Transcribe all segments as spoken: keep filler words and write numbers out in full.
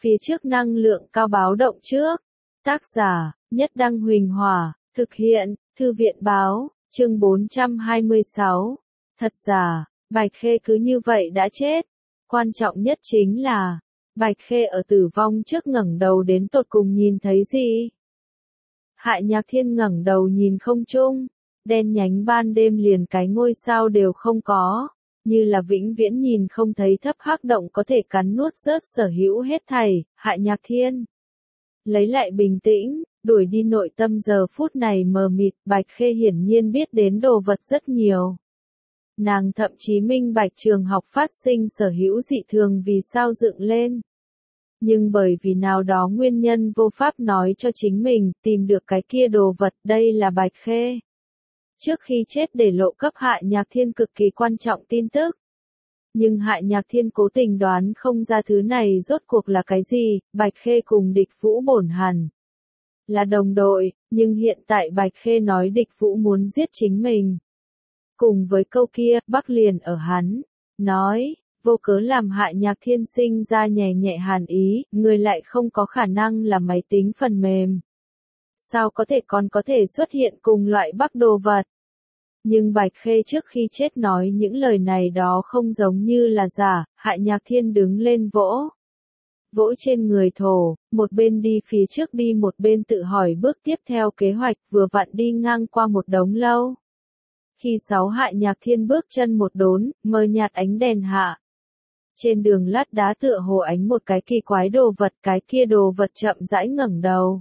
phía trước năng lượng cao báo động trước. Tác giả, Nhất Đăng Huỳnh Hòa, thực hiện, Thư viện báo, chương bốn trăm hai mươi sáu. Thật giả, Bạch Khê cứ như vậy đã chết. Quan trọng nhất chính là, Bạch Khê ở tử vong trước ngẩng đầu đến tột cùng nhìn thấy gì? Hại Nhạc Thiên ngẩng đầu nhìn không trung, đen nhánh ban đêm liền cái ngôi sao đều không có, như là vĩnh viễn nhìn không thấy thấp hắc động có thể cắn nuốt rớt sở hữu hết thảy. Hại Nhạc Thiên lấy lại bình tĩnh, đuổi đi nội tâm giờ phút này mờ mịt. Bạch Khê hiển nhiên biết đến đồ vật rất nhiều. Nàng thậm chí minh bạch trường học phát sinh sở hữu dị thường vì sao dựng lên. Nhưng bởi vì nào đó nguyên nhân vô pháp nói cho chính mình, tìm được cái kia đồ vật, đây là Bạch Khê. Trước khi chết để lộ cấp Hại Nhạc Thiên cực kỳ quan trọng tin tức. Nhưng Hại Nhạc Thiên cố tình đoán không ra thứ này rốt cuộc là cái gì. Bạch Khê cùng Địch Vũ bổn hẳn là đồng đội, nhưng hiện tại Bạch Khê nói Địch Vũ muốn giết chính mình. Cùng với câu kia, Bắc liền ở hắn, nói, vô cớ làm Hại Nhạc Thiên sinh ra nhẹ nhẹ hàn ý, người lại không có khả năng là máy tính phần mềm. Sao có thể còn có thể xuất hiện cùng loại Bắc đồ vật? Nhưng Bạch Khê trước khi chết nói những lời này đó không giống như là giả. Hại Nhạc Thiên đứng lên vỗ. Vỗ trên người thổ, một bên đi phía trước đi một bên tự hỏi bước tiếp theo kế hoạch, vừa vặn đi ngang qua một đống lâu. Khi sáu Hại Nhạc Thiên bước chân một đốn, mờ nhạt ánh đèn hạ. Trên đường lát đá tựa hồ ánh một cái kỳ quái đồ vật, cái kia đồ vật chậm rãi ngẩng đầu.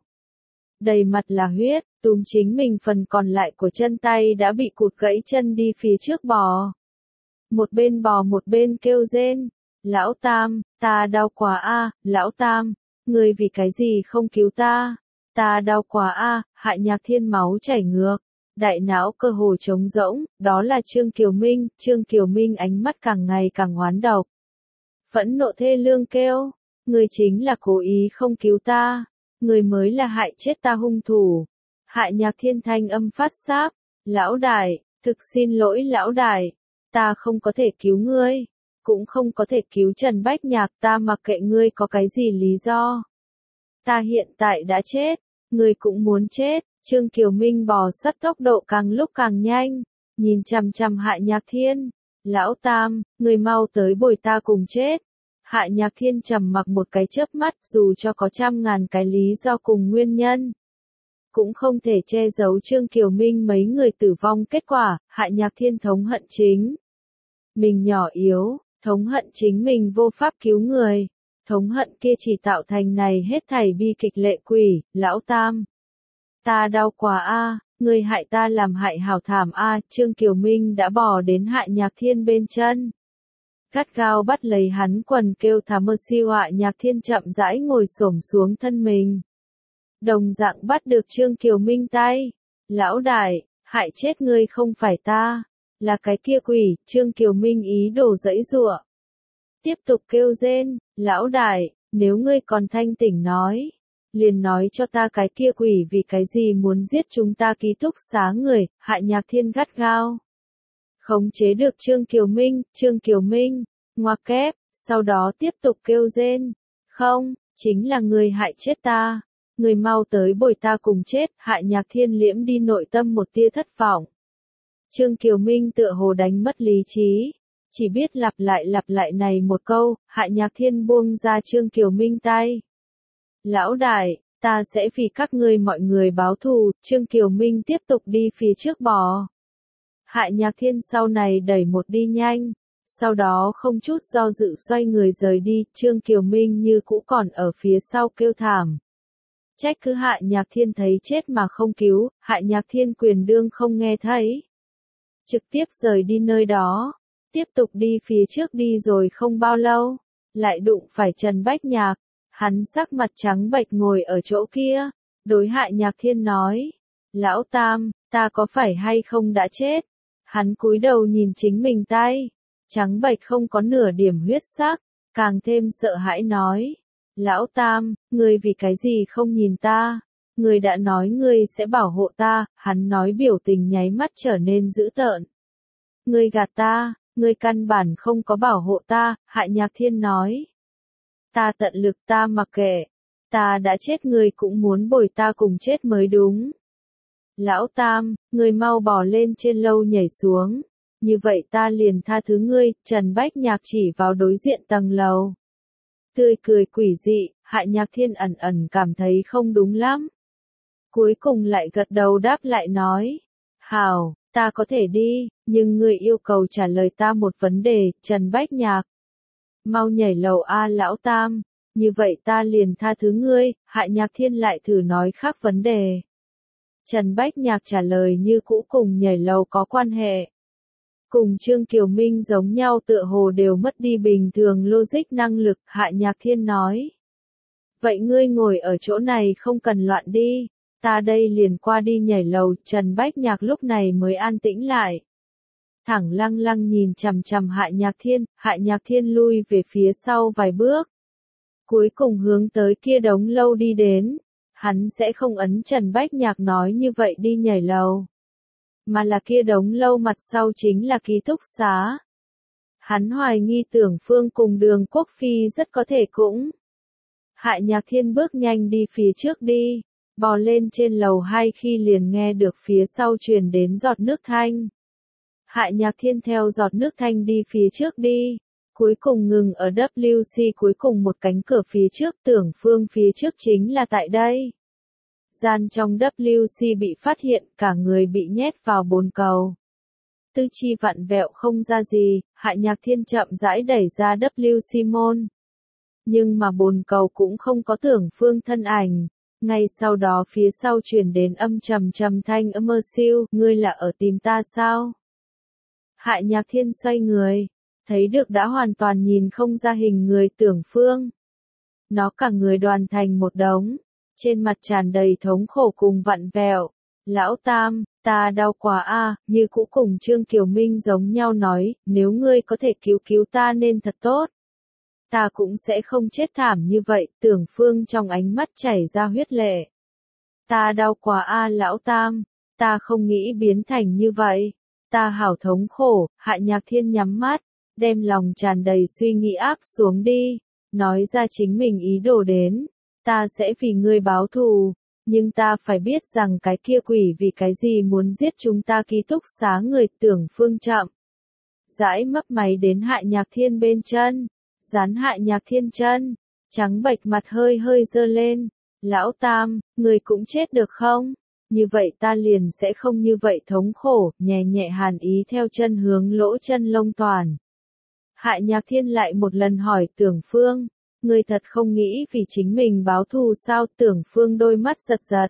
Đầy mặt là huyết, túm chính mình phần còn lại của chân tay đã bị cụt gãy chân đi phía trước bò. Một bên bò một bên kêu rên, lão Tam, ta đau quá a, lão Tam, người vì cái gì không cứu ta, ta đau quá a. Hại Nhạc Thiên máu chảy ngược, đại não cơ hồ trống rỗng, đó là Trương Kiều Minh. Trương Kiều Minh ánh mắt càng ngày càng oán độc. Phẫn nộ thê lương kêu, người chính là cố ý không cứu ta. Người mới là hại chết ta hung thủ. Hại Nhạc Thiên thanh âm phát sáp. Lão đại, thực xin lỗi lão đại. Ta không có thể cứu ngươi. Cũng không có thể cứu Trần Bách Nhạc. Ta mặc kệ ngươi có cái gì lý do. Ta hiện tại đã chết. Ngươi cũng muốn chết. Trương Kiều Minh bò sát tốc độ càng lúc càng nhanh. Nhìn chằm chằm Hại Nhạc Thiên. Lão Tam, ngươi mau tới bồi ta cùng chết. Hại Nhạc Thiên trầm mặc một cái chớp mắt, dù cho có trăm ngàn cái lý do cùng nguyên nhân. Cũng không thể che giấu Trương Kiều Minh mấy người tử vong kết quả. Hại Nhạc Thiên thống hận chính mình nhỏ yếu, thống hận chính mình vô pháp cứu người. Thống hận kia chỉ tạo thành này hết thảy bi kịch lệ quỷ. Lão Tam, ta đau quá a, người hại ta làm hại hảo thảm a. Trương Kiều Minh đã bò đến Hại Nhạc Thiên bên chân. Gắt gao bắt lấy hắn quần kêu thả mơ siêu. Hại Nhạc Thiên chậm rãi ngồi xổm xuống thân mình. Đồng dạng bắt được Trương Kiều Minh tay. Lão đại, hại chết ngươi không phải ta, là cái kia quỷ. Trương Kiều Minh ý đồ giãy giụa. Tiếp tục kêu rên, lão đại, nếu ngươi còn thanh tỉnh nói, liền nói cho ta cái kia quỷ vì cái gì muốn giết chúng ta ký túc xá người. Hại Nhạc Thiên gắt gao khống chế được Trương Kiều Minh. Trương Kiều Minh ngoặc kép, sau đó tiếp tục kêu rên, không, chính là người hại chết ta, người mau tới bồi ta cùng chết. Hại Nhạc Thiên liễm đi nội tâm một tia thất vọng. Trương Kiều Minh tựa hồ đánh mất lý trí, chỉ biết lặp lại lặp lại này một câu. Hại Nhạc Thiên buông ra Trương Kiều Minh tay. Lão đại, ta sẽ vì các ngươi mọi người báo thù. Trương Kiều Minh tiếp tục đi phía trước bò. Hại Nhạc Thiên sau này đẩy một đi nhanh, sau đó không chút do dự xoay người rời đi. Trương Kiều Minh như cũ còn ở phía sau kêu thảm. Trách cứ Hại Nhạc Thiên thấy chết mà không cứu. Hại Nhạc Thiên quyền đương không nghe thấy, trực tiếp rời đi nơi đó. Tiếp tục đi phía trước đi rồi không bao lâu, lại đụng phải Trần Bách Nhạc. Hắn sắc mặt trắng bệch ngồi ở chỗ kia, đối Hại Nhạc Thiên nói, lão Tam, ta có phải hay không đã chết? Hắn cúi đầu nhìn chính mình tay, trắng bệch không có nửa điểm huyết sắc, càng thêm sợ hãi nói, lão Tam, ngươi vì cái gì không nhìn ta? Ngươi đã nói ngươi sẽ bảo hộ ta. Hắn nói biểu tình nháy mắt trở nên dữ tợn. Ngươi gạt ta, ngươi căn bản không có bảo hộ ta. Hại Nhạc Thiên nói, Ta tận lực ta mặc kệ. Ta đã chết ngươi cũng muốn bồi ta cùng chết mới đúng. Lão Tam, ngươi mau bò lên trên lâu nhảy xuống. Như vậy ta liền tha thứ ngươi, Trần Bách Nhạc chỉ vào đối diện tầng lầu. Tươi cười quỷ dị, Hạ Nhạc Thiên ẩn ẩn cảm thấy không đúng lắm. Cuối cùng lại gật đầu đáp lại nói. Hảo, ta có thể đi, nhưng ngươi yêu cầu trả lời ta một vấn đề, Trần Bách Nhạc. Mau nhảy lầu A Lão Tam, như vậy ta liền tha thứ ngươi, Hạ Nhạc Thiên lại thử nói khác vấn đề. Trần Bách Nhạc trả lời như cũ cùng nhảy lầu có quan hệ. Cùng Trương Kiều Minh giống nhau tựa hồ đều mất đi bình thường logic năng lực, Hạ Nhạc Thiên nói. Vậy ngươi ngồi ở chỗ này không cần loạn đi, ta đây liền qua đi nhảy lầu, Trần Bách Nhạc lúc này mới an tĩnh lại. Thẳng lăng lăng nhìn chằm chằm Hạ Nhạc Thiên, Hạ Nhạc Thiên lui về phía sau vài bước. Cuối cùng hướng tới kia đống lâu đi đến, hắn sẽ không ấn Trần Bách Nhạc nói như vậy đi nhảy lầu. Mà là kia đống lâu mặt sau chính là ký túc xá. Hắn hoài nghi Tưởng Phương cùng Đường Quốc Phi rất có thể cũng. Hạ Nhạc Thiên bước nhanh đi phía trước đi, bò lên trên lầu hai khi liền nghe được phía sau truyền đến giọt nước thanh. Hạ Nhạc Thiên theo giọt nước thanh đi phía trước đi, cuối cùng ngừng ở W C cuối cùng một cánh cửa phía trước, Tưởng Phương phía trước chính là tại đây. Gian trong W C bị phát hiện, cả người bị nhét vào bồn cầu. Tư chi vặn vẹo không ra gì, Hạ Nhạc Thiên chậm rãi đẩy ra W C môn. Nhưng mà bồn cầu cũng không có Tưởng Phương thân ảnh. Ngay sau đó phía sau truyền đến âm trầm trầm thanh âm mơ siêu, ngươi là ở tìm ta sao? Hạ Nhạc Thiên xoay người, thấy được đã hoàn toàn nhìn không ra hình người Tưởng Phương. Nó cả người đoàn thành một đống, trên mặt tràn đầy thống khổ cùng vặn vẹo. Lão Tam, ta đau quá a, như cũ cùng Trương Kiều Minh giống nhau nói, nếu ngươi có thể cứu cứu ta nên thật tốt. Ta cũng sẽ không chết thảm như vậy, Tưởng Phương trong ánh mắt chảy ra huyết lệ. Ta đau quá a Lão Tam, ta không nghĩ biến thành như vậy. Ta hảo thống khổ, Hạ Nhạc Thiên nhắm mắt, đem lòng tràn đầy suy nghĩ áp xuống đi, nói ra chính mình ý đồ đến. Ta sẽ vì ngươi báo thù, nhưng ta phải biết rằng cái kia quỷ vì cái gì muốn giết chúng ta ký túc xá người. Tưởng Phương chậm rãi mấp máy đến Hạ Nhạc Thiên bên chân, dán Hạ Nhạc Thiên chân, trắng bệch mặt hơi hơi dơ lên. Lão Tam, người cũng chết được không? Như vậy ta liền sẽ không như vậy thống khổ, nhẹ nhẹ hàn ý theo chân hướng lỗ chân lông toàn. Hạ Nhạc Thiên lại một lần hỏi Tưởng Phương, người thật không nghĩ vì chính mình báo thù sao? Tưởng Phương đôi mắt giật giật.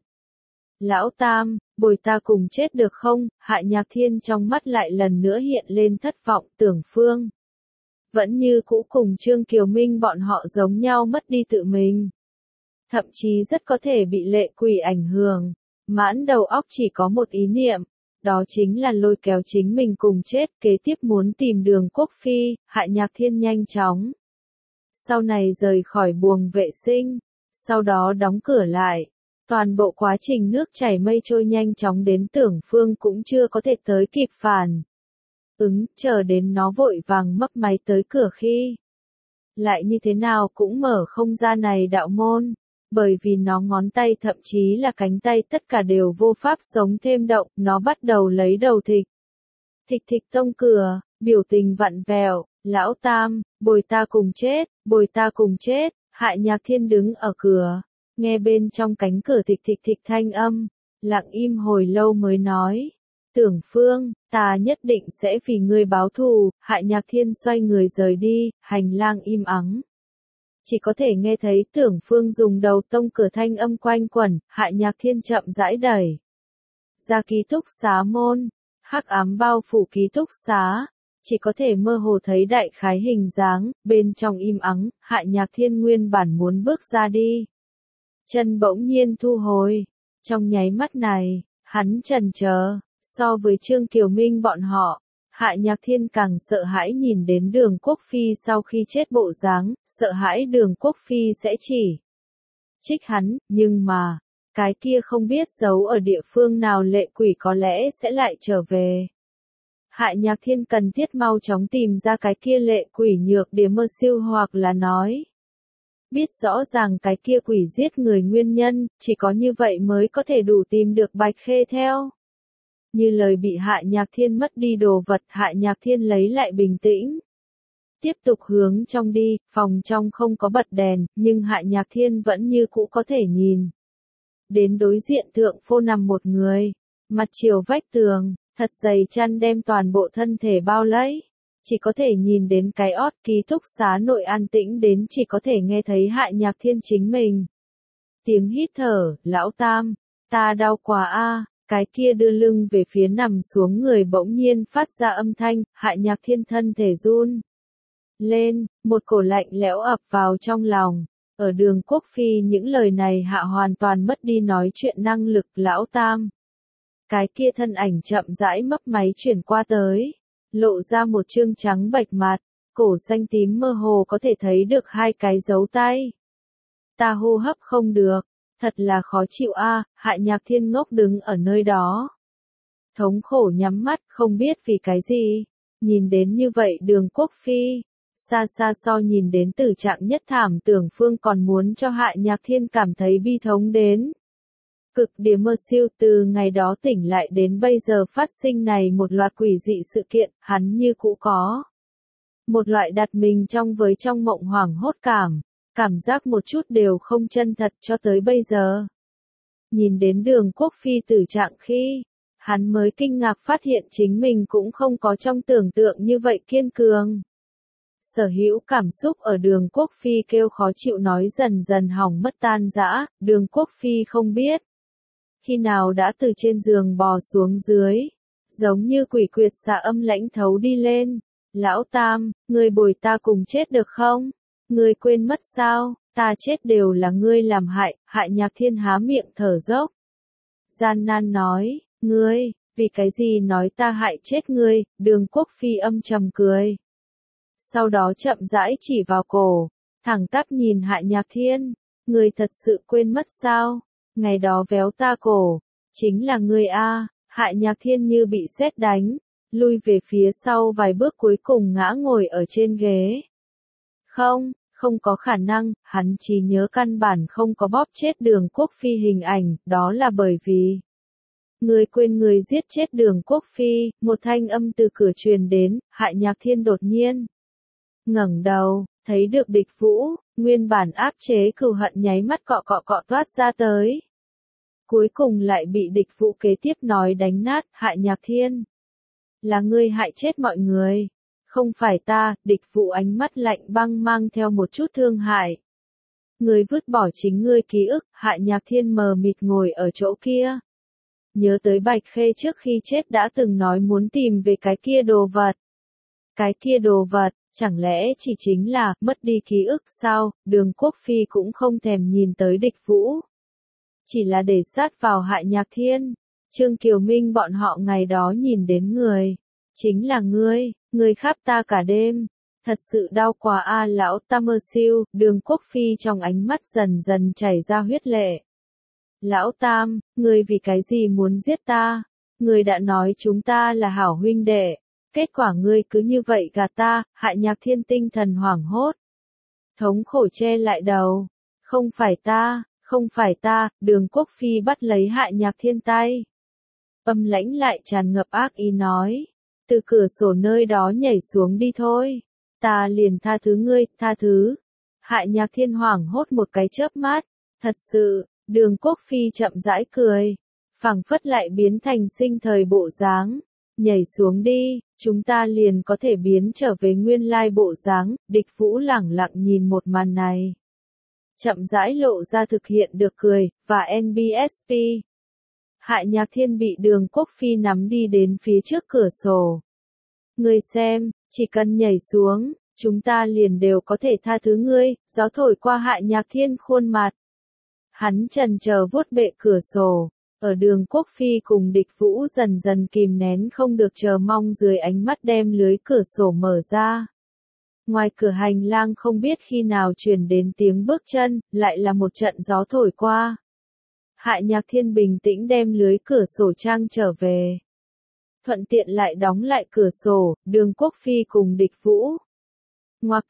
Lão Tam, bồi ta cùng chết được không? Hạ Nhạc Thiên trong mắt lại lần nữa hiện lên thất vọng. Tưởng Phương vẫn như cũ cùng Trương Kiều Minh bọn họ giống nhau mất đi tự mình. Thậm chí rất có thể bị lệ quỷ ảnh hưởng. Mãn đầu óc chỉ có một ý niệm, đó chính là lôi kéo chính mình cùng chết. Kế tiếp muốn tìm Đường Quốc Phi, Hạ Nhạc Thiên nhanh chóng. Sau này rời khỏi buồng vệ sinh, sau đó đóng cửa lại. Toàn bộ quá trình nước chảy mây trôi nhanh chóng đến Tưởng Phương cũng chưa có thể tới kịp phản ứng, chờ đến nó vội vàng mấp máy tới cửa khi. Lại như thế nào cũng mở không ra này đạo môn. Bởi vì nó ngón tay thậm chí là cánh tay tất cả đều vô pháp sống thêm động, nó bắt đầu lấy đầu thịt. Thịt thịt tông cửa, biểu tình vặn vẹo, Lão Tam, bồi ta cùng chết, bồi ta cùng chết. Hạ Nhạc Thiên đứng ở cửa, nghe bên trong cánh cửa thịt thịt thịt thanh âm, lặng im hồi lâu mới nói. Tưởng Phương, ta nhất định sẽ vì ngươi báo thù. Hạ Nhạc Thiên xoay người rời đi, hành lang im ắng. Chỉ có thể nghe thấy Tưởng Phương dùng đầu tông cửa thanh âm quanh quẩn. Hạ Nhạc Thiên chậm rãi đẩy ra ký túc xá môn, hắc ám bao phủ ký túc xá, chỉ có thể mơ hồ thấy đại khái hình dáng. Bên trong im ắng, Hạ Nhạc Thiên nguyên bản muốn bước ra đi, chân bỗng nhiên thu hồi. Trong nháy mắt này, hắn chần chờ. So với Trương Kiều Minh bọn họ, Hạ Nhạc Thiên càng sợ hãi nhìn đến Đường Quốc Phi sau khi chết bộ dáng, sợ hãi Đường Quốc Phi sẽ chỉ trích hắn, nhưng mà, cái kia không biết giấu ở địa phương nào lệ quỷ có lẽ sẽ lại trở về. Hạ Nhạc Thiên cần thiết mau chóng tìm ra cái kia lệ quỷ nhược để mơ siêu hoặc là nói. Biết rõ ràng cái kia quỷ giết người nguyên nhân, chỉ có như vậy mới có thể đủ tìm được Bạch Khê theo. Như lời bị Hạ Nhạc Thiên mất đi đồ vật, Hạ Nhạc Thiên lấy lại bình tĩnh. Tiếp tục hướng trong đi, phòng trong không có bật đèn, nhưng Hạ Nhạc Thiên vẫn như cũ có thể nhìn. Đến đối diện thượng phô nằm một người, mặt chiều vách tường, thật dày chăn đem toàn bộ thân thể bao lấy. Chỉ có thể nhìn đến cái ót, ký túc xá nội an tĩnh đến chỉ có thể nghe thấy Hạ Nhạc Thiên chính mình. Tiếng hít thở, lão Tam, ta đau quá a. Cái kia đưa lưng về phía nằm xuống người bỗng nhiên phát ra âm thanh, Hạ Nhạc Thiên thân thể run lên, một cổ lạnh lẽo ập vào trong lòng. Ở Đường Quốc Phi những lời này hạ hoàn toàn mất đi nói chuyện năng lực, lão Tam. Cái kia thân ảnh chậm rãi mấp máy chuyển qua tới, lộ ra một trương trắng bệch mặt, cổ xanh tím mơ hồ có thể thấy được hai cái dấu tay. Ta hô hấp không được, thật là khó chịu a. Hạ Nhạc Thiên ngốc đứng ở nơi đó. Thống khổ nhắm mắt, không biết vì cái gì. Nhìn đến như vậy Đường Quốc Phi, xa xa so nhìn đến tử trạng nhất thảm Tưởng Phương còn muốn cho Hạ Nhạc Thiên cảm thấy bi thống đến. Cực điểm mơ siêu từ ngày đó tỉnh lại đến bây giờ phát sinh này một loạt quỷ dị sự kiện, hắn như cũ có. Một loại đặt mình trong với trong mộng hoảng hốt cảm, cảm giác một chút đều không chân thật cho tới bây giờ. Nhìn đến Đường Quốc Phi tử trạng khi, hắn mới kinh ngạc phát hiện chính mình cũng không có trong tưởng tượng như vậy kiên cường. Sở hữu cảm xúc ở Đường Quốc Phi kêu khó chịu nói dần dần hỏng mất tan rã, Đường Quốc Phi không biết. Khi nào đã từ trên giường bò xuống dưới, giống như quỷ quyệt xạ âm lãnh thấu đi lên. Lão Tam, ngươi bồi ta cùng chết được không? Ngươi quên mất sao, ta chết đều là ngươi làm hại, Hạ Nhạc Thiên há miệng thở dốc. Gian nan nói, ngươi, vì cái gì nói ta hại chết ngươi, Đường Quốc Phi âm trầm cười. Sau đó chậm rãi chỉ vào cổ, thẳng tắp nhìn Hạ Nhạc Thiên, ngươi thật sự quên mất sao, ngày đó véo ta cổ, chính là ngươi a. Hạ Nhạc Thiên như bị sét đánh, lui về phía sau vài bước cuối cùng ngã ngồi ở trên ghế. Không, không có khả năng, hắn chỉ nhớ căn bản không có bóp chết Đường Quốc Phi hình ảnh, đó là bởi vì người quên người giết chết Đường Quốc Phi, một thanh âm từ cửa truyền đến, Hạ Nhạc Thiên đột nhiên ngẩng đầu, thấy được Địch Vũ, nguyên bản áp chế cừu hận nháy mắt cọ cọ cọ toát ra tới. Cuối cùng lại bị Địch Vũ kế tiếp nói đánh nát, Hạ Nhạc Thiên. Là ngươi hại chết mọi người. Không phải ta, Địch Vũ ánh mắt lạnh băng mang theo một chút thương hại. Ngươi vứt bỏ chính ngươi ký ức, Hạ Nhạc Thiên mờ mịt ngồi ở chỗ kia. Nhớ tới Bạch Khê trước khi chết đã từng nói muốn tìm về cái kia đồ vật. Cái kia đồ vật, chẳng lẽ chỉ chính là, mất đi ký ức sao, Đường Quốc Phi cũng không thèm nhìn tới Địch Vũ. Chỉ là để sát vào Hạ Nhạc Thiên. Trương Kiều Minh bọn họ ngày đó nhìn đến người. Chính là ngươi, ngươi khắp ta cả đêm. Thật sự đau quá a. Lão Tam mơ siêu, Đường Quốc Phi trong ánh mắt dần dần chảy ra huyết lệ. Lão Tam, ngươi vì cái gì muốn giết ta? Ngươi đã nói chúng ta là hảo huynh đệ. Kết quả ngươi cứ như vậy gạt ta, Hạ Nhạc Thiên tinh thần hoảng hốt. Thống khổ che lại đầu. Không phải ta, không phải ta, Đường Quốc Phi bắt lấy Hạ Nhạc Thiên tay. Âm lãnh lại tràn ngập ác ý nói. Từ cửa sổ nơi đó nhảy xuống đi thôi. Ta liền tha thứ ngươi, tha thứ. Hạ Nhạc Thiên hoảng hốt một cái chớp mắt. Thật sự, Đường Quốc Phi chậm rãi cười. Phảng phất lại biến thành sinh thời bộ dáng. Nhảy xuống đi, chúng ta liền có thể biến trở về nguyên lai bộ dáng. Địch Vũ lẳng lặng nhìn một màn này. Chậm rãi lộ ra thực hiện được cười, và en bê ét pê. Hạ Nhạc Thiên bị Đường Quốc Phi nắm đi đến phía trước cửa sổ. Ngươi xem, chỉ cần nhảy xuống, chúng ta liền đều có thể tha thứ ngươi, gió thổi qua Hạ Nhạc Thiên khuôn mặt. Hắn chần chờ vuốt bệ cửa sổ, ở Đường Quốc Phi cùng Địch Vũ dần dần kìm nén không được chờ mong dưới ánh mắt đem lưới cửa sổ mở ra. Ngoài cửa hành lang không biết khi nào truyền đến tiếng bước chân, lại là một trận gió thổi qua. Hạ Nhạc Thiên bình tĩnh đem lưới cửa sổ trang trở về. Thuận tiện lại đóng lại cửa sổ, Đường Quốc Phi cùng Địch Vũ. Ngoặc kép,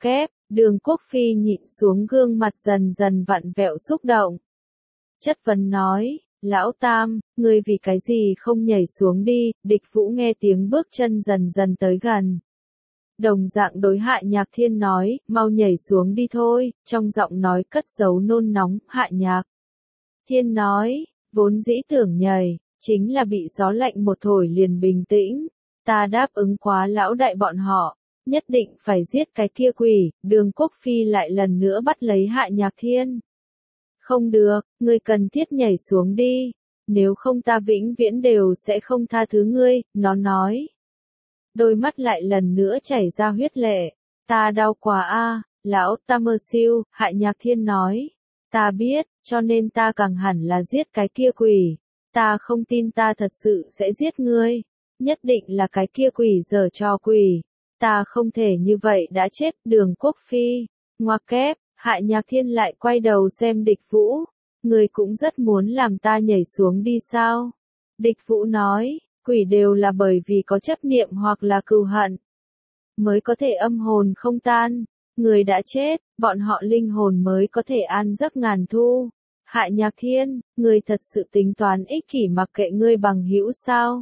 Đường Quốc Phi nhịn xuống gương mặt dần dần vặn vẹo xúc động. Chất vấn nói, lão Tam, ngươi vì cái gì không nhảy xuống đi, Địch Vũ nghe tiếng bước chân dần dần tới gần. Đồng dạng đối Hạ Nhạc Thiên nói, mau nhảy xuống đi thôi, trong giọng nói cất giấu nôn nóng. Hạ Nhạc Thiên nói, vốn dĩ tưởng nhảy, chính là bị gió lạnh một thổi liền bình tĩnh. Ta đáp ứng quá lão đại bọn họ, nhất định phải giết cái kia quỷ. Đường Quốc Phi lại lần nữa bắt lấy Hạ Nhạc Thiên. Không được, ngươi cần thiết nhảy xuống đi, nếu không ta vĩnh viễn đều sẽ không tha thứ ngươi, nó nói. Đôi mắt lại lần nữa chảy ra huyết lệ. Ta đau quá a, lão Tam mơ siêu, Hạ Nhạc Thiên nói. Ta biết, cho nên ta càng hẳn là giết cái kia quỷ. Ta không tin ta thật sự sẽ giết ngươi. Nhất định là cái kia quỷ giở trò quỷ. Ta không thể như vậy đã chết. Đường Quốc Phi, ngoặc kép, Hạ Nhạc Thiên lại quay đầu xem Địch Vũ. Ngươi cũng rất muốn làm ta nhảy xuống đi sao? Địch Vũ nói, quỷ đều là bởi vì có chấp niệm hoặc là cừu hận, mới có thể âm hồn không tan. Người đã chết, bọn họ linh hồn mới có thể an giấc ngàn thu. Hạ Nhạc Thiên, ngươi thật sự tính toán ích kỷ mặc kệ ngươi bằng hữu sao?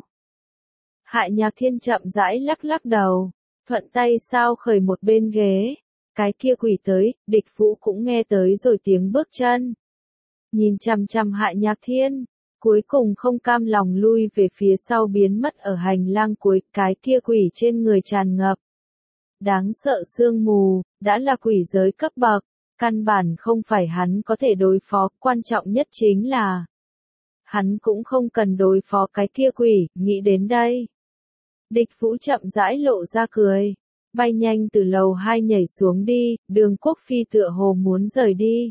Hạ Nhạc Thiên chậm rãi lắc lắc đầu, thuận tay sao khởi một bên ghế. Cái kia quỷ tới, Địch Vũ cũng nghe tới rồi tiếng bước chân. Nhìn chằm chằm Hạ Nhạc Thiên, cuối cùng không cam lòng lui về phía sau biến mất ở hành lang cuối. Cái kia quỷ trên người tràn ngập đáng sợ sương mù, đã là quỷ giới cấp bậc, căn bản không phải hắn có thể đối phó. Quan trọng nhất chính là hắn cũng không cần đối phó cái kia quỷ. Nghĩ đến đây, Địch Vũ chậm rãi lộ ra cười, bay nhanh từ lầu hai nhảy xuống đi. Đường Quốc Phi tựa hồ muốn rời đi.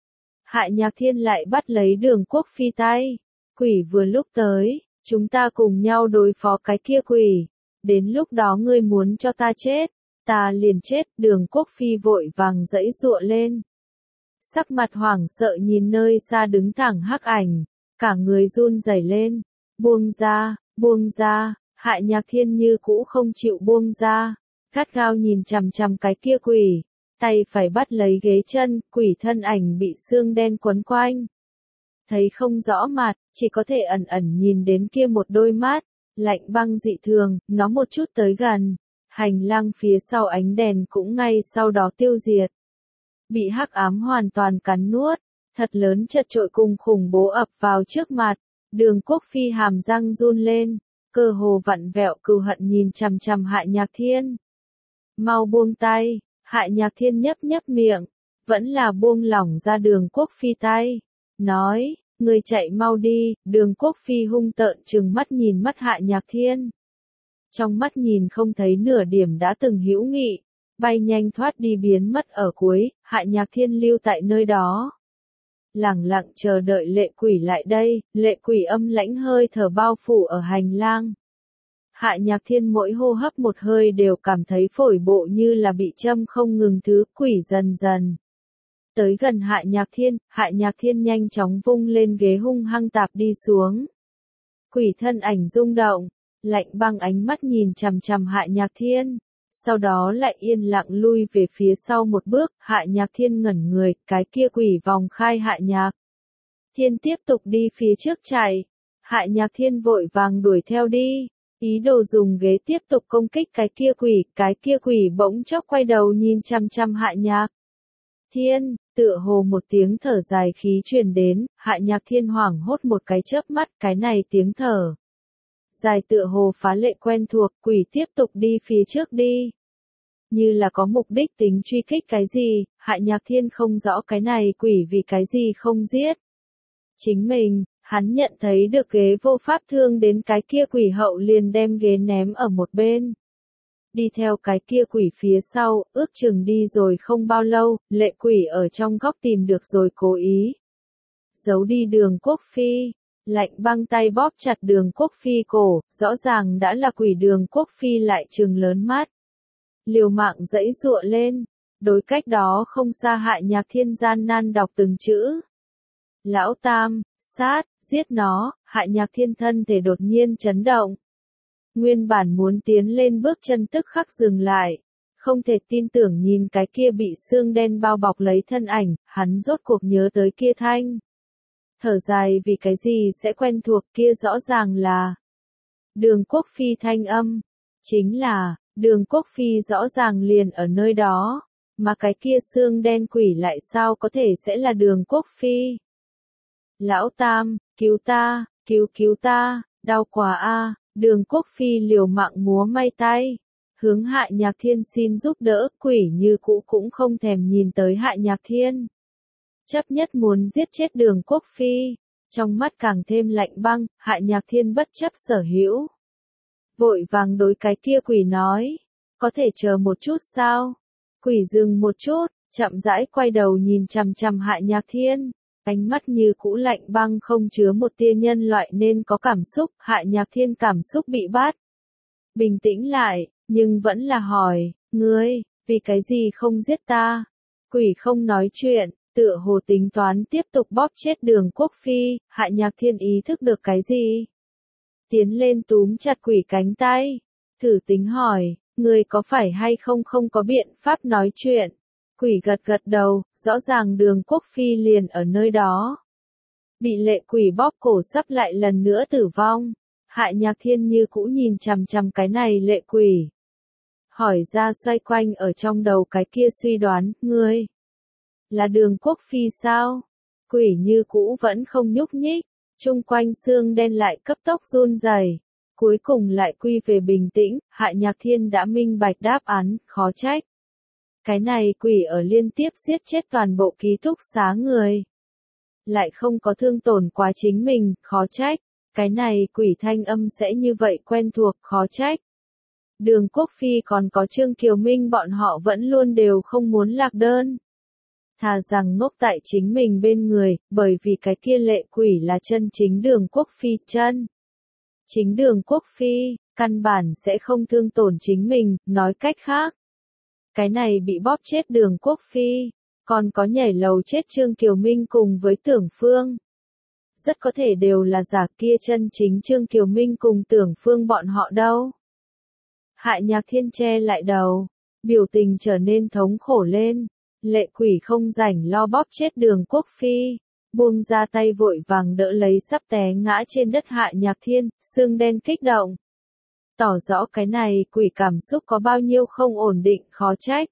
Hạ Nhạc Thiên lại bắt lấy Đường Quốc Phi tay. Quỷ vừa lúc tới, chúng ta cùng nhau đối phó cái kia quỷ. Đến lúc đó ngươi muốn cho ta chết, ta liền chết. Đường Quốc Phi vội vàng giãy giụa lên. Sắc mặt hoảng sợ nhìn nơi xa đứng thẳng hắc ảnh, cả người run rẩy lên. Buông ra, buông ra. Hạ Nhạc Thiên như cũ không chịu buông ra, gắt gao nhìn chằm chằm cái kia quỷ, tay phải bắt lấy ghế chân. Quỷ thân ảnh bị xương đen quấn quanh, thấy không rõ mặt, chỉ có thể ẩn ẩn nhìn đến kia một đôi mắt lạnh băng dị thường. Nó một chút tới gần, hành lang phía sau ánh đèn cũng ngay sau đó tiêu diệt, bị hắc ám hoàn toàn cắn nuốt. Thật lớn chật chội cùng khủng bố ập vào trước mặt. Đường Quốc Phi hàm răng run lên, cơ hồ vặn vẹo cừu hận nhìn chằm chằm Hạ Nhạc Thiên. Mau buông tay. Hạ Nhạc Thiên nhấp nhấp miệng, vẫn là buông lỏng ra Đường Quốc Phi tay, nói, ngươi chạy mau đi. Đường Quốc Phi hung tợn trừng mắt nhìn mắt Hạ Nhạc Thiên, trong mắt nhìn không thấy nửa điểm đã từng hữu nghị, bay nhanh thoát đi biến mất ở cuối. Hạ Nhạc Thiên lưu tại nơi đó, lẳng lặng chờ đợi lệ quỷ lại đây. Lệ quỷ âm lãnh hơi thở bao phủ ở hành lang. Hạ Nhạc Thiên mỗi hô hấp một hơi đều cảm thấy phổi bộ như là bị châm không ngừng. Thứ quỷ dần dần tới gần Hạ Nhạc Thiên. Hạ Nhạc Thiên nhanh chóng vung lên ghế hung hăng tạp đi xuống. Quỷ thân ảnh rung động, lạnh băng ánh mắt nhìn chằm chằm Hạ Nhạc Thiên, sau đó lại yên lặng lui về phía sau một bước. Hạ Nhạc Thiên ngẩn người, cái kia quỷ vòng khai Hạ Nhạc Thiên tiếp tục đi phía trước chạy. Hạ Nhạc Thiên vội vàng đuổi theo đi, ý đồ dùng ghế tiếp tục công kích cái kia quỷ. Cái kia quỷ bỗng chốc quay đầu nhìn chằm chằm Hạ Nhạc Thiên, tựa hồ một tiếng thở dài khí truyền đến. Hạ Nhạc Thiên hoảng hốt một cái chớp mắt, cái này tiếng thở dài tựa hồ phá lệ quen thuộc. Quỷ tiếp tục đi phía trước đi, như là có mục đích tính truy kích cái gì. Hạ Nhạc Thiên không rõ cái này quỷ vì cái gì không giết chính mình. Hắn nhận thấy được ghế vô pháp thương đến cái kia quỷ hậu liền đem ghế ném ở một bên, đi theo cái kia quỷ phía sau. Ước chừng đi rồi không bao lâu, lệ quỷ ở trong góc tìm được rồi cố ý giấu đi Đường Quốc Phi, lạnh băng tay bóp chặt Đường Quốc Phi cổ. Rõ ràng đã là quỷ. Đường Quốc Phi lại trừng lớn mắt, liều mạng giãy giụa lên. Đối cách đó không xa Hạ Nhạc Thiên gian nan đọc từng chữ. Lão Tam, sát, giết nó. Hạ Nhạc Thiên thân thể đột nhiên chấn động, nguyên bản muốn tiến lên bước chân tức khắc dừng lại, Không thể tin tưởng nhìn cái kia bị xương đen bao bọc lấy thân ảnh, hắn rốt cuộc nhớ tới kia thanh. Thở dài vì cái gì sẽ quen thuộc, kia rõ ràng là Đường Quốc Phi thanh âm. Chính là, Đường Quốc Phi rõ ràng liền ở nơi đó, mà cái kia xương đen quỷ lại sao có thể sẽ là Đường Quốc Phi. Lão Tam, cứu ta, cứu cứu ta, đau quá a. Đường Quốc Phi liều mạng múa may tay, hướng Hạ Nhạc Thiên xin giúp đỡ, quỷ như cũ cũng không thèm nhìn tới Hạ Nhạc Thiên. Chấp nhất muốn giết chết Đường Quốc Phi, trong mắt càng thêm lạnh băng, Hạ Nhạc Thiên bất chấp sở hữu. Vội vàng đối cái kia quỷ nói, có thể chờ một chút sao? Quỷ dừng một chút, chậm rãi quay đầu nhìn chằm chằm Hạ Nhạc Thiên, ánh mắt như cũ lạnh băng không chứa một tia nhân loại nên có cảm xúc, Hạ Nhạc Thiên cảm xúc bị bắt. Bình tĩnh lại, nhưng vẫn là hỏi, ngươi, vì cái gì không giết ta? Quỷ không nói chuyện, tựa hồ tính toán tiếp tục bóp chết Đường Quốc Phi, Hạ Nhạc Thiên ý thức được cái gì? Tiến lên túm chặt quỷ cánh tay, thử tính hỏi, ngươi có phải hay không không có biện pháp nói chuyện? Quỷ gật gật đầu, rõ ràng Đường Quốc Phi liền ở nơi đó. Bị lệ quỷ bóp cổ sắp lại lần nữa tử vong. Hạ Nhạc Thiên như cũ nhìn chằm chằm cái này lệ quỷ. Hỏi ra xoay quanh ở trong đầu cái kia suy đoán, ngươi là Đường Quốc Phi sao? Quỷ như cũ vẫn không nhúc nhích, chung quanh xương đen lại cấp tốc run rẩy, cuối cùng lại quy về bình tĩnh. Hạ Nhạc Thiên đã minh bạch đáp án, khó trách. Cái này quỷ ở liên tiếp giết chết toàn bộ ký túc xá người. Lại không có thương tổn quá chính mình, khó trách. Cái này quỷ thanh âm sẽ như vậy quen thuộc, khó trách. Đường Quốc Phi còn có Trương Kiều Minh bọn họ vẫn luôn đều không muốn lạc đơn. Thà rằng ngốc tại chính mình bên người, bởi vì cái kia lệ quỷ là chân chính Đường Quốc Phi chân. Chính Đường Quốc Phi, căn bản sẽ không thương tổn chính mình, nói cách khác. Cái này bị bóp chết Đường Quốc Phi, còn có nhảy lầu chết Trương Kiều Minh cùng với Tưởng Phương. Rất có thể đều là giả, kia chân chính Trương Kiều Minh cùng Tưởng Phương bọn họ đâu. Hạ Nhạc Thiên che lại đầu, biểu tình trở nên thống khổ lên, lệ quỷ không rảnh lo bóp chết Đường Quốc Phi, buông ra tay vội vàng đỡ lấy sắp té ngã trên đất Hạ Nhạc Thiên, xương đen kích động. Tỏ rõ cái này quỷ cảm xúc có bao nhiêu không ổn định, khó trách.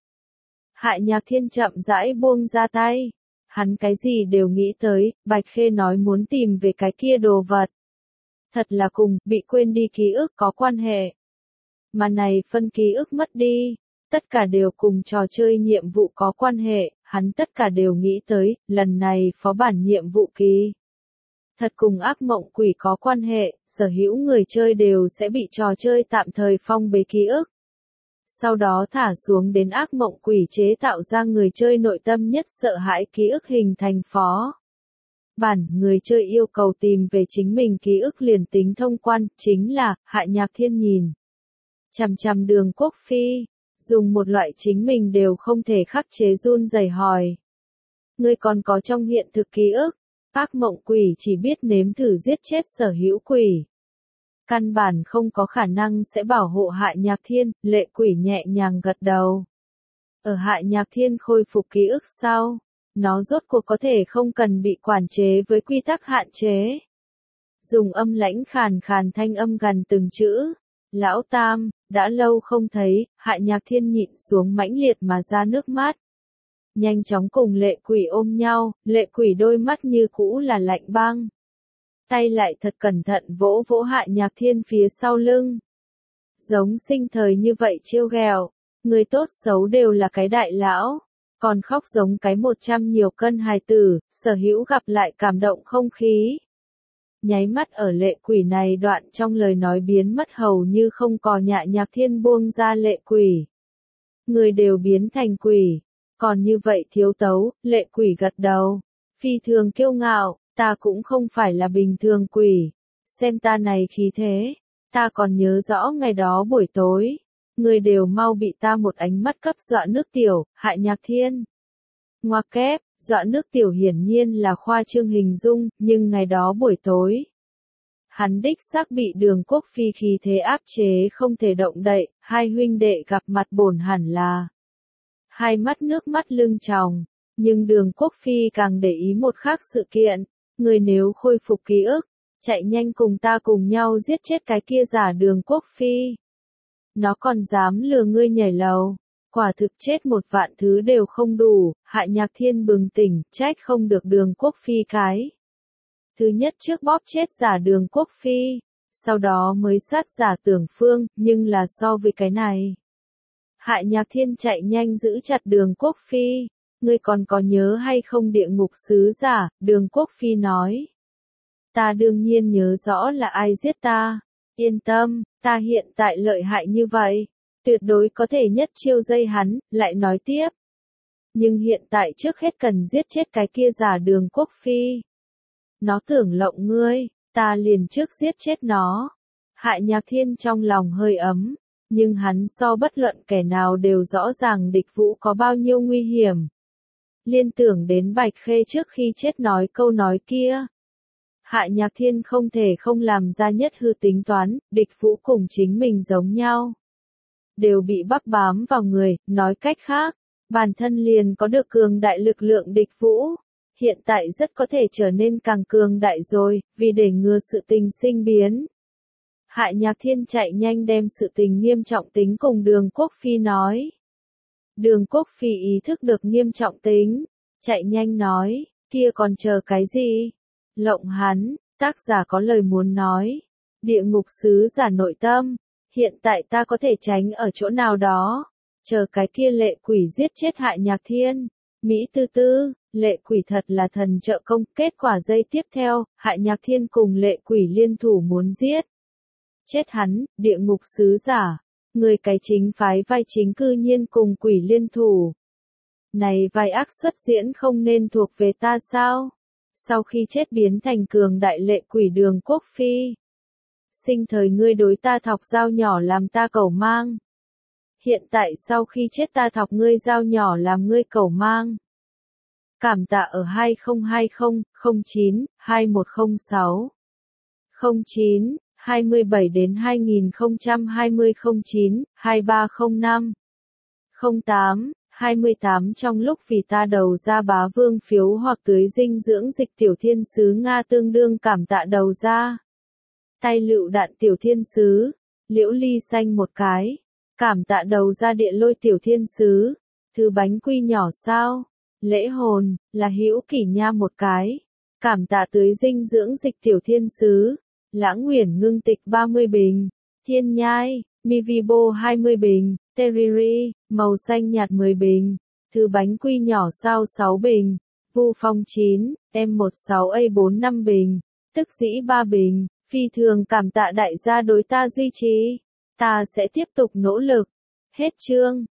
Hạ Nhạc Thiên chậm rãi buông ra tay. Hắn cái gì đều nghĩ tới, Bạch Khê nói muốn tìm về cái kia đồ vật. Thật là cùng, bị quên đi ký ức có quan hệ. Mà này phân ký ức mất đi, tất cả đều cùng trò chơi nhiệm vụ có quan hệ, hắn tất cả đều nghĩ tới, lần này phó bản nhiệm vụ ký. Thật cùng ác mộng quỷ có quan hệ, sở hữu người chơi đều sẽ bị trò chơi tạm thời phong bế ký ức. Sau đó thả xuống đến ác mộng quỷ chế tạo ra người chơi nội tâm nhất sợ hãi ký ức hình thành phó bản, người chơi yêu cầu tìm về chính mình ký ức liền tính thông quan, chính là, Hạ Nhạc Thiên nhìn. Chằm chằm Đường Quốc Phi, dùng một loại chính mình đều không thể khắc chế run rẩy hỏi. Ngươi còn có trong hiện thực ký ức, ác mộng quỷ chỉ biết nếm thử giết chết sở hữu quỷ. Căn bản không có khả năng sẽ bảo hộ Hạ Nhạc Thiên, lệ quỷ nhẹ nhàng gật đầu. Ở Hạ Nhạc Thiên khôi phục ký ức sau, nó rốt cuộc có thể không cần bị quản chế với quy tắc hạn chế. Dùng âm lãnh khàn khàn thanh âm gần từng chữ. Lão Tam, đã lâu không thấy, Hạ Nhạc Thiên nhịn xuống mãnh liệt mà ra nước mắt. Nhanh chóng cùng lệ quỷ ôm nhau, lệ quỷ đôi mắt như cũ là lạnh băng. Tay lại thật cẩn thận vỗ vỗ Hạ Nhạc Thiên phía sau lưng. Giống sinh thời như vậy trêu ghẹo, người tốt xấu đều là cái đại lão, còn khóc giống cái một trăm nhiều cân hài tử, sở hữu gặp lại cảm động không khí. Nháy mắt ở lệ quỷ này đoạn trong lời nói biến mất hầu như không còn. Hạ Nhạc Thiên buông ra lệ quỷ. Người đều biến thành quỷ, còn như vậy thiếu tấu, lệ quỷ gật đầu. Phi thường kiêu ngạo, ta cũng không phải là bình thường quỷ. Xem ta này khí thế, ta còn nhớ rõ ngày đó buổi tối. Người đều mau bị ta một ánh mắt cấp dọa nước tiểu, Hạ Nhạc Thiên. Ngoặc kép, dọa nước tiểu hiển nhiên là khoa trương hình dung, nhưng ngày đó buổi tối. Hắn đích xác bị Đường Quốc Phi khí thế áp chế không thể động đậy, hai huynh đệ gặp mặt bổn hẳn là hai mắt nước mắt lưng tròng, nhưng Đường Quốc Phi càng để ý một khác sự kiện, người nếu khôi phục ký ức, chạy nhanh cùng ta cùng nhau giết chết cái kia giả Đường Quốc Phi. Nó còn dám lừa ngươi nhảy lầu, quả thực chết một vạn thứ đều không đủ. Hạ Nhạc Thiên bừng tỉnh, trách không được Đường Quốc Phi cái thứ nhất trước bóp chết giả Đường Quốc Phi, sau đó mới sát giả Tưởng Phương, nhưng là so với cái này. Hạ Nhạc Thiên chạy nhanh giữ chặt Đường Quốc Phi, ngươi còn có nhớ hay không địa ngục sứ giả? Đường Quốc Phi nói. Ta đương nhiên nhớ rõ là ai giết ta, yên tâm, ta hiện tại lợi hại như vậy, tuyệt đối có thể nhất chiêu dây hắn. Lại nói tiếp. Nhưng hiện tại trước hết cần giết chết cái kia giả Đường Quốc Phi. Nó tưởng lộng ngươi, ta liền trước giết chết nó. Hạ Nhạc Thiên trong lòng hơi ấm, nhưng hắn so bất luận kẻ nào đều rõ ràng địch vũ có bao nhiêu nguy hiểm. Liên tưởng đến Bạch Khê trước khi chết nói câu nói kia. Hạ Nhạc Thiên không thể không làm ra nhất hư tính toán, địch vũ cùng chính mình giống nhau. Đều bị bắc bám vào người, nói cách khác, bản thân liền có được cường đại lực lượng địch vũ. Hiện tại rất có thể trở nên càng cường đại rồi, vì để ngừa sự tình sinh biến. Hạ Nhạc Thiên chạy nhanh đem sự tình nghiêm trọng tính cùng Đường Quốc Phi nói. Đường Quốc Phi ý thức được nghiêm trọng tính, chạy nhanh nói, kia còn chờ cái gì? Lộng hắn, tác giả có lời muốn nói. Địa ngục sứ giả nội tâm, hiện tại ta có thể tránh ở chỗ nào đó, chờ cái kia lệ quỷ giết chết Hạ Nhạc Thiên. Mỹ tư tư, lệ quỷ thật là thần trợ công, kết quả giây tiếp theo, Hạ Nhạc Thiên cùng lệ quỷ liên thủ muốn giết chết hắn. Địa ngục sứ giả, người cái chính phái vai chính cư nhiên cùng quỷ liên thủ. Này vai ác xuất diễn không nên thuộc về ta sao? Sau khi chết biến thành cường đại lệ quỷ Đường Quốc Phi. Sinh thời ngươi đối ta thọc dao nhỏ làm ta cẩu mang. Hiện tại sau khi chết ta thọc ngươi dao nhỏ làm ngươi cẩu mang. Cảm tạ ở hai không hai không, không chín, hai một không sáu. không chín, hai mươi bảy đến hai nghìn không trăm hai mươi không chín, hai ba không năm. không tám, hai mươi tám trong lúc vì ta đầu ra bá vương phiếu hoặc tưới dinh dưỡng dịch tiểu thiên sứ Nga tương đương cảm tạ đầu ra. Tay lựu đạn tiểu thiên sứ, liễu ly xanh một cái. Cảm tạ đầu ra địa lôi tiểu thiên sứ, thứ bánh quy nhỏ sao? Lễ hồn, là hữu kỷ nha một cái. Cảm tạ tưới dinh dưỡng dịch tiểu thiên sứ, lãng nguyện ngưng tịch ba mươi bình. Thiên nhai, Mivibo hai mươi bình. Teriri, màu xanh nhạt mười bình. Thứ bánh quy nhỏ sao sáu bình. Vu Phong chín, M mười sáu A bốn năm bình. Tức dĩ ba bình. Phi thường cảm tạ đại gia đối ta duy trì. Ta sẽ tiếp tục nỗ lực. Hết chương.